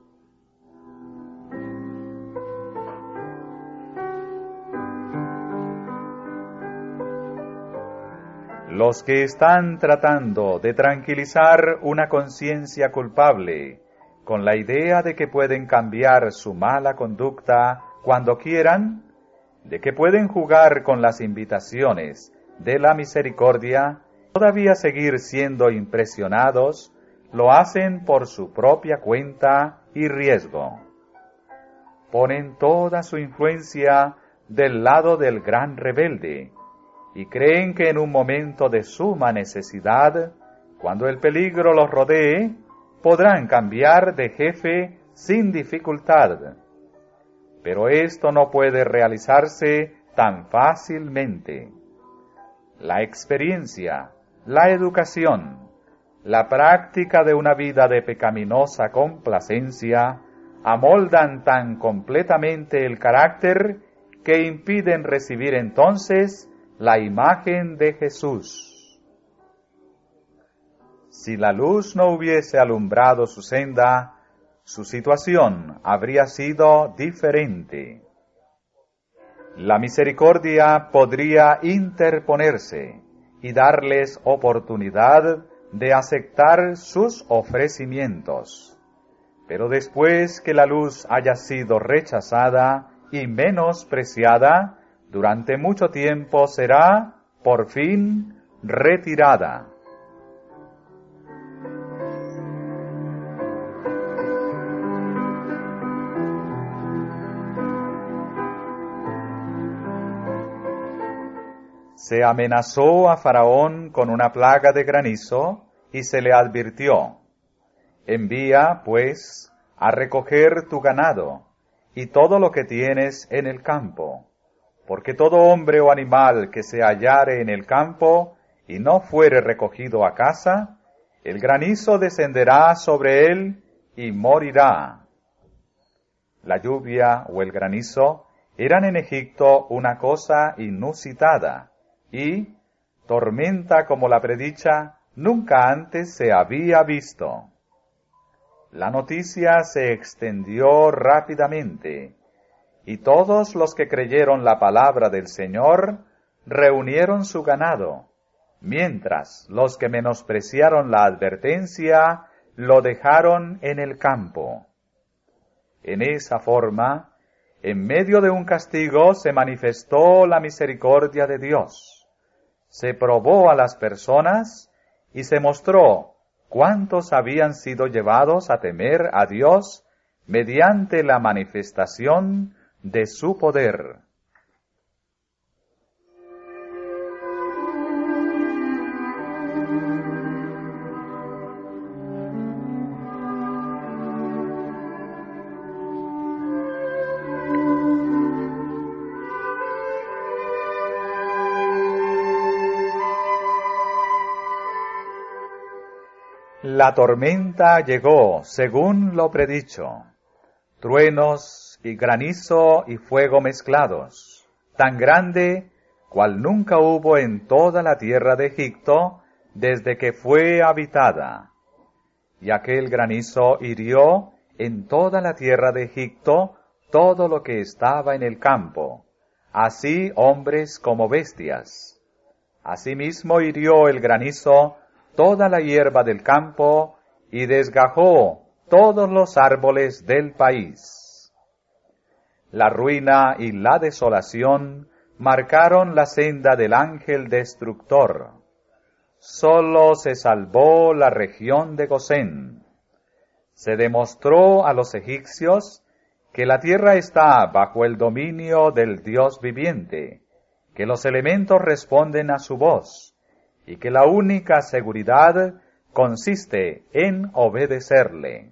Los que están tratando de tranquilizar una conciencia culpable con la idea de que pueden cambiar su mala conducta cuando quieran, de que pueden jugar con las invitaciones de la misericordia, todavía seguir siendo impresionados, lo hacen por su propia cuenta y riesgo. Ponen toda su influencia del lado del gran rebelde, y creen que en un momento de suma necesidad, cuando el peligro los rodee, podrán cambiar de jefe sin dificultad. Pero esto no puede realizarse tan fácilmente. La experiencia, la educación, la práctica de una vida de pecaminosa complacencia amoldan tan completamente el carácter que impiden recibir entonces la imagen de Jesús. Si la luz no hubiese alumbrado su senda, su situación habría sido diferente. La misericordia podría interponerse y darles oportunidad de aceptar sus ofrecimientos. Pero después que la luz haya sido rechazada y menospreciada, durante mucho tiempo será, por fin, retirada. Se amenazó a Faraón con una plaga de granizo y se le advirtió: envía, pues, a recoger tu ganado y todo lo que tienes en el campo, porque todo hombre o animal que se hallare en el campo y no fuere recogido a casa, el granizo descenderá sobre él y morirá. La lluvia o el granizo eran en Egipto una cosa inusitada, y tormenta como la predicha nunca antes se había visto. La noticia se extendió rápidamente, y todos los que creyeron la palabra del Señor reunieron su ganado, mientras los que menospreciaron la advertencia lo dejaron en el campo. En esa forma, en medio de un castigo se manifestó la misericordia de Dios. Se probó a las personas y se mostró cuántos habían sido llevados a temer a Dios mediante la manifestación de su poder. La tormenta llegó según lo predicho, truenos y granizo y fuego mezclados, tan grande cual nunca hubo en toda la tierra de Egipto desde que fue habitada. Y aquel granizo hirió en toda la tierra de Egipto todo lo que estaba en el campo, así hombres como bestias. Asimismo hirió el granizo toda la hierba del campo y desgajó todos los árboles del país. La ruina y la desolación marcaron la senda del ángel destructor. solo se salvó la región de Gosén. Se demostró a los egipcios que la tierra está bajo el dominio del Dios viviente, que los elementos responden a su voz, y que la única seguridad consiste en obedecerle.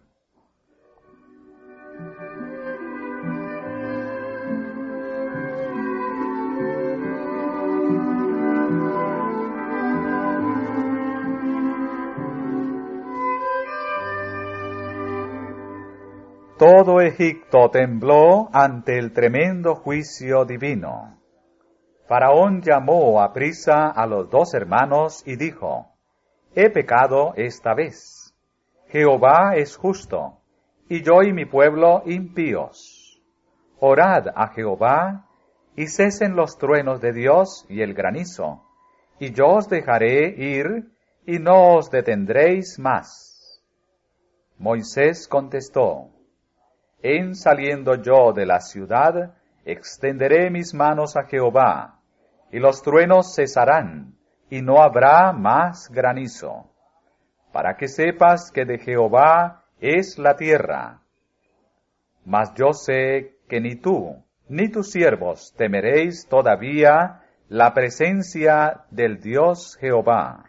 Todo Egipto tembló ante el tremendo juicio divino. Faraón llamó a prisa a los dos hermanos y dijo: He pecado esta vez. Jehová es justo, y yo y mi pueblo impíos. Orad a Jehová, y cesen los truenos de Dios y el granizo, y yo os dejaré ir, y no os detendréis más. Moisés contestó: En saliendo yo de la ciudad, extenderé mis manos a Jehová, y los truenos cesarán, y no habrá más granizo, para que sepas que de Jehová es la tierra. Mas yo sé que ni tú, ni tus siervos temeréis todavía la presencia del Dios Jehová.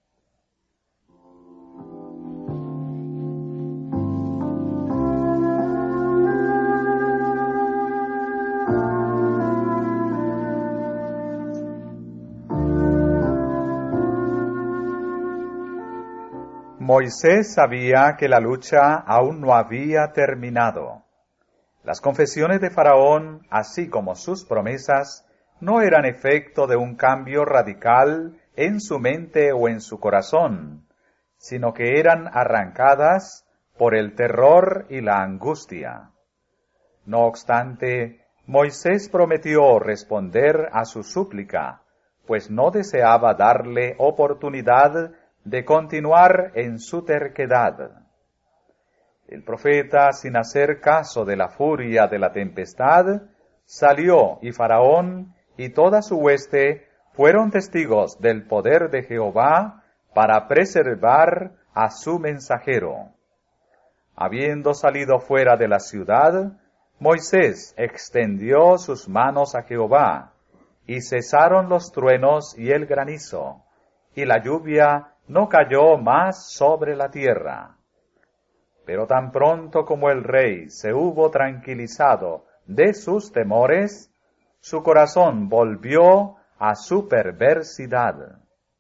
Moisés sabía que la lucha aún no había terminado. Las confesiones de Faraón, así como sus promesas, no eran efecto de un cambio radical en su mente o en su corazón, sino que eran arrancadas por el terror y la angustia. No obstante, Moisés prometió responder a su súplica, pues no deseaba darle oportunidad de continuar en su terquedad. El profeta, sin hacer caso de la furia de la tempestad, salió, y Faraón y toda su hueste fueron testigos del poder de Jehová para preservar a su mensajero. Habiendo salido fuera de la ciudad, Moisés extendió sus manos a Jehová, y cesaron los truenos y el granizo, y la lluvia no cayó más sobre la tierra. Pero tan pronto como el rey se hubo tranquilizado de sus temores, su corazón volvió a su perversidad.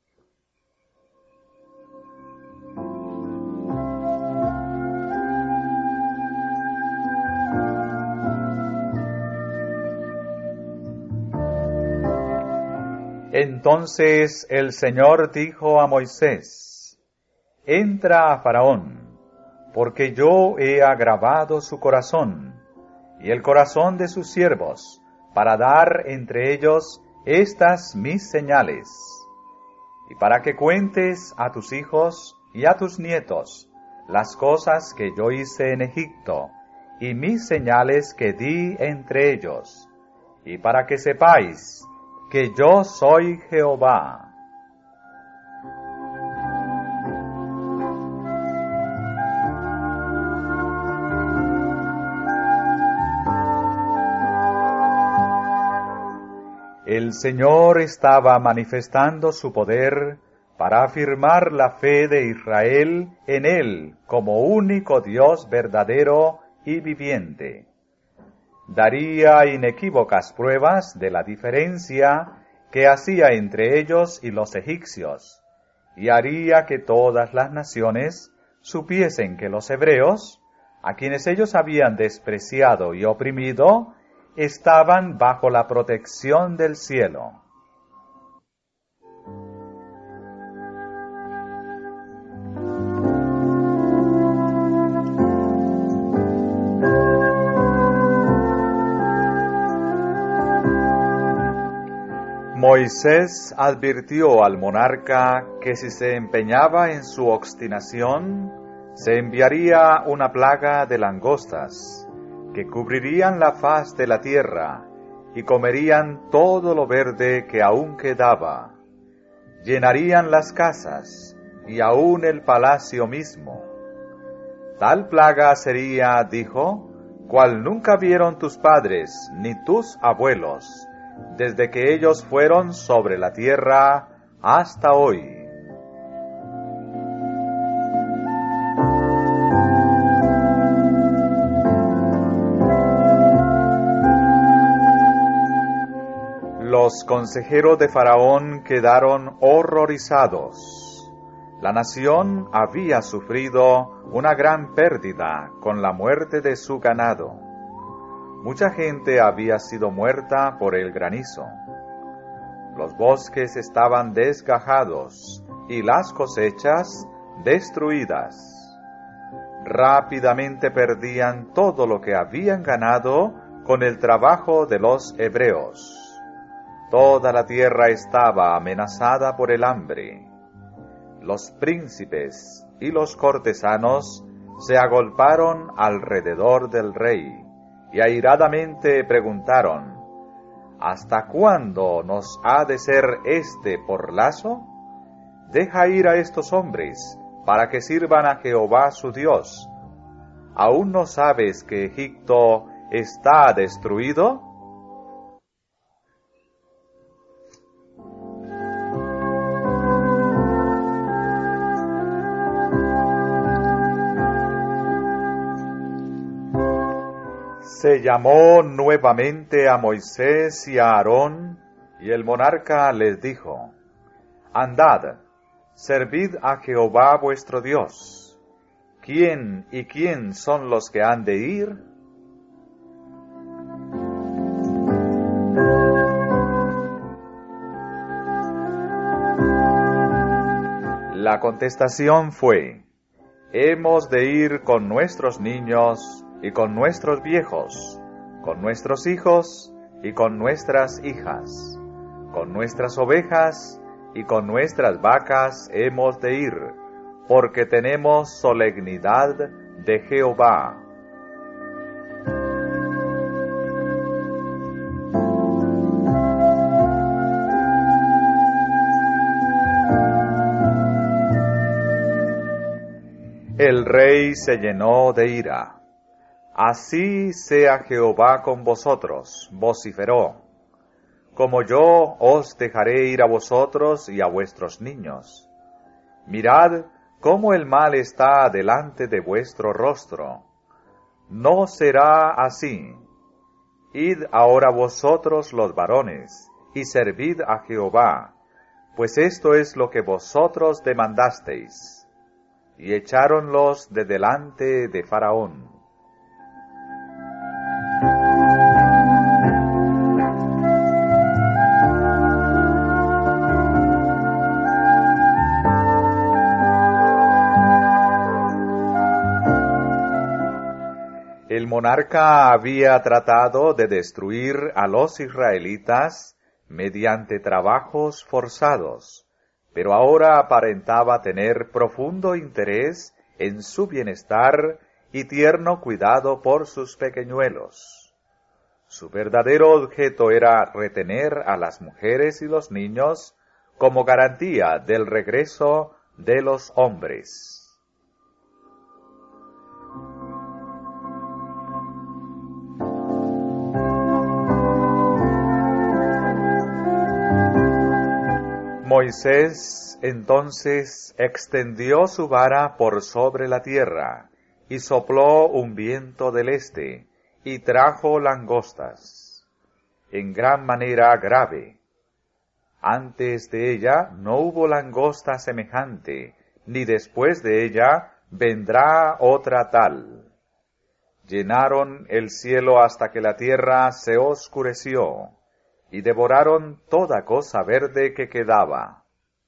Entonces el Señor dijo a Moisés: Entra a Faraón, porque yo he agravado su corazón, y el corazón de sus siervos, para dar entre ellos estas mis señales, y para que cuentes a tus hijos y a tus nietos las cosas que yo hice en Egipto, y mis señales que di entre ellos, y para que sepáis que yo soy Jehová. El Señor estaba manifestando su poder para afirmar la fe de Israel en Él como único Dios verdadero y viviente. Daría inequívocas pruebas de la diferencia que hacía entre ellos y los egipcios, y haría que todas las naciones supiesen que los hebreos, a quienes ellos habían despreciado y oprimido, estaban bajo la protección del cielo. Moisés advirtió al monarca que si se empeñaba en su obstinación, se enviaría una plaga de langostas, que cubrirían la faz de la tierra, y comerían todo lo verde que aún quedaba. llenarían las casas y aun el palacio mismo. Tal plaga sería, dijo, cual nunca vieron tus padres ni tus abuelos, desde que ellos fueron sobre la tierra hasta hoy. Los consejeros de Faraón quedaron horrorizados. La nación había sufrido una gran pérdida con la muerte de su ganado. Mucha gente había sido muerta por el granizo. Los bosques estaban desgajados y las cosechas destruidas. Rápidamente perdían todo lo que habían ganado con el trabajo de los hebreos. Toda la tierra estaba amenazada por el hambre. Los príncipes y los cortesanos se agolparon alrededor del rey y airadamente preguntaron: ¿Hasta cuándo nos ha de ser este por lazo? Deja ir a estos hombres para que sirvan a Jehová su Dios. ¿Aún no sabes que Egipto está destruido? Se llamó nuevamente a Moisés y a Aarón, y el monarca les dijo: Andad, servid a Jehová vuestro Dios. ¿Quién y quién son los que han de ir? La contestación fue: hemos de ir con nuestros niños y con nuestros viejos, con nuestros hijos y con nuestras hijas, con nuestras ovejas y con nuestras vacas hemos de ir, porque tenemos solemnidad de Jehová. El rey se llenó de ira. Así sea Jehová con vosotros, vociferó. Como yo os dejaré ir a vosotros y a vuestros niños. Mirad cómo el mal está delante de vuestro rostro. No será así. Id ahora vosotros los varones, y servid a Jehová, pues esto es lo que vosotros demandasteis. Y echáronlos de delante de Faraón. El monarca había tratado de destruir a los israelitas mediante trabajos forzados, pero ahora aparentaba tener profundo interés en su bienestar y tierno cuidado por sus pequeñuelos. Su verdadero objeto era retener a las mujeres y los niños como garantía del regreso de los hombres. Moisés entonces extendió su vara por sobre la tierra, y sopló un viento del este, y trajo langostas, en gran manera grave. Antes de ella no hubo langosta semejante, ni después de ella vendrá otra tal. Llenaron el cielo hasta que la tierra se oscureció, y devoraron toda cosa verde que quedaba.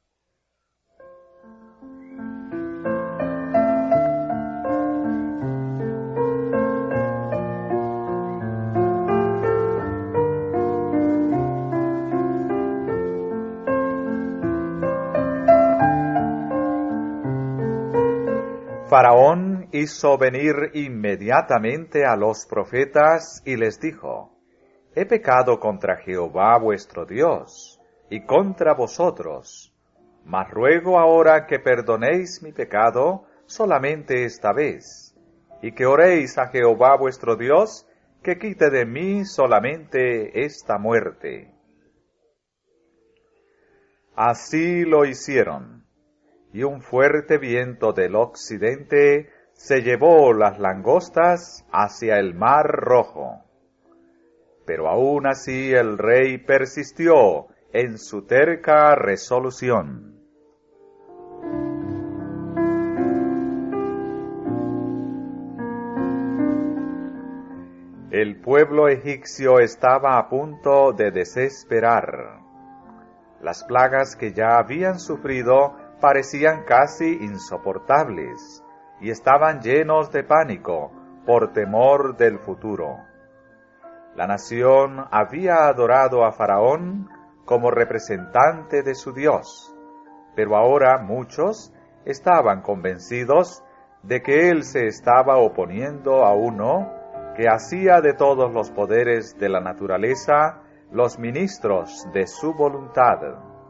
Faraón hizo venir inmediatamente a los profetas y les dijo: He pecado contra Jehová vuestro Dios, y contra vosotros, Mas ruego ahora que perdonéis mi pecado solamente esta vez, y que oréis a Jehová vuestro Dios, que quite de mí solamente esta muerte. Así lo hicieron, y un fuerte viento del occidente se llevó las langostas hacia el mar Rojo. Pero aún así el rey persistió en su terca resolución. El pueblo egipcio estaba a punto de desesperar. Las plagas que ya habían sufrido parecían casi insoportables y estaban llenos de pánico por temor del futuro. La nación había adorado a Faraón como representante de su Dios, pero ahora muchos estaban convencidos de que él se estaba oponiendo a uno que hacía de todos los poderes de la naturaleza los ministros de su voluntad.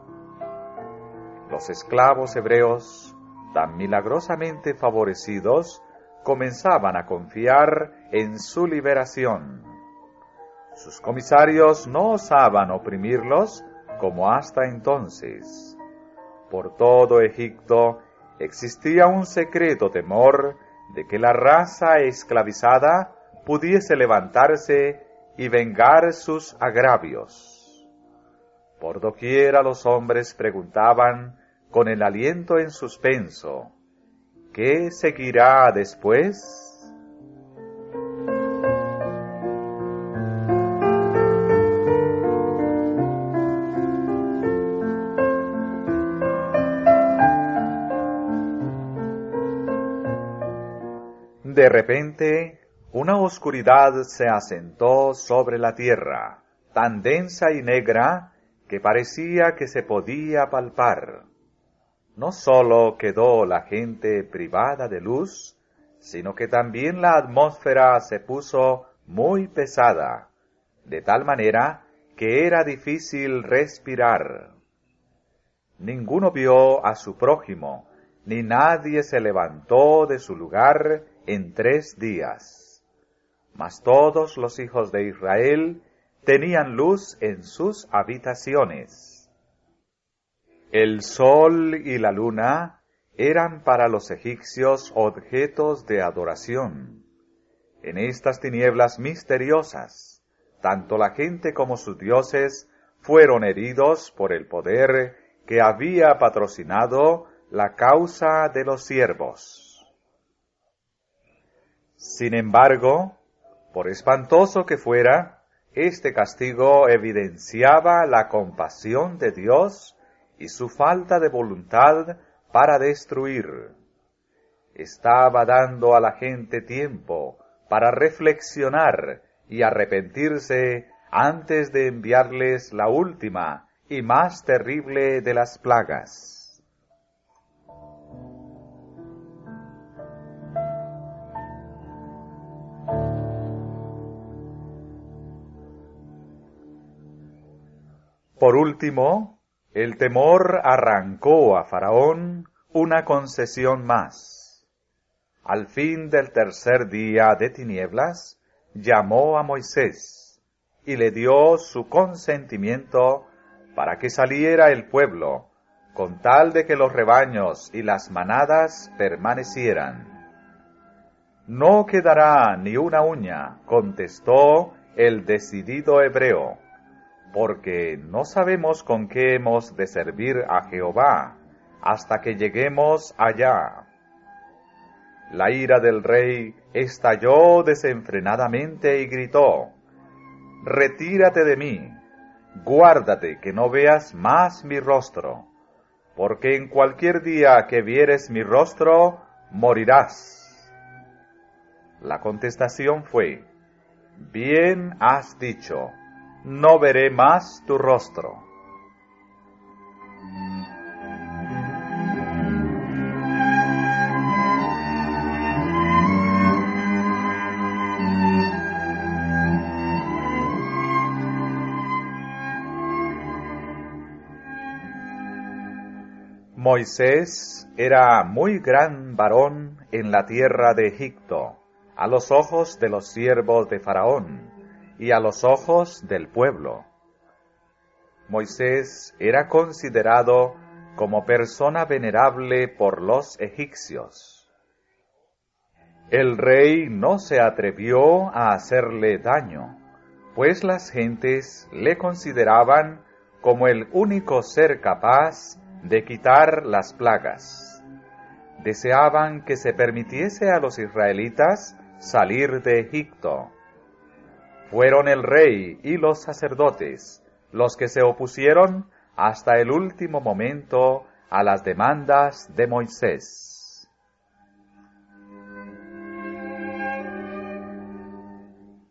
Los esclavos hebreos, tan milagrosamente favorecidos, comenzaban a confiar en su liberación. Sus comisarios no osaban oprimirlos como hasta entonces. Por todo Egipto existía un secreto temor de que la raza esclavizada pudiese levantarse y vengar sus agravios. Por doquiera los hombres preguntaban, con el aliento en suspenso, ¿qué seguirá después? De repente, una oscuridad se asentó sobre la tierra, tan densa y negra que parecía que se podía palpar. No sólo quedó la gente privada de luz, sino que también la atmósfera se puso muy pesada, de tal manera que era difícil respirar. Ninguno vio a su prójimo, ni nadie se levantó de su lugar en 3 días. Mas todos los hijos de Israel tenían luz en sus habitaciones. El sol y la luna eran para los egipcios objetos de adoración. En estas tinieblas misteriosas, tanto la gente como sus dioses fueron heridos por el poder que había patrocinado la causa de los siervos. Sin embargo, por espantoso que fuera, este castigo evidenciaba la compasión de Dios y su falta de voluntad para destruir. Estaba dando a la gente tiempo para reflexionar y arrepentirse antes de enviarles la última y más terrible de las plagas. Por último, el temor arrancó a Faraón una concesión más. Al fin del 3er día de tinieblas, llamó a Moisés y le dio su consentimiento para que saliera el pueblo, con tal de que los rebaños y las manadas permanecieran. No quedará ni una uña, contestó el decidido hebreo, porque no sabemos con qué hemos de servir a Jehová hasta que lleguemos allá. La ira del rey estalló desenfrenadamente y gritó, «Retírate de mí, guárdate que no veas más mi rostro, porque en cualquier día que vieres mi rostro, morirás». La contestación fue, «Bien has dicho, no veré más tu rostro». Moisés era muy gran varón en la tierra de Egipto, a los ojos de los siervos de Faraón y a los ojos del pueblo. Moisés era considerado como persona venerable por los egipcios. El rey no se atrevió a hacerle daño, pues las gentes le consideraban como el único ser capaz de quitar las plagas. Deseaban que se permitiese a los israelitas salir de Egipto. Fueron el rey y los sacerdotes los que se opusieron hasta el último momento a las demandas de Moisés.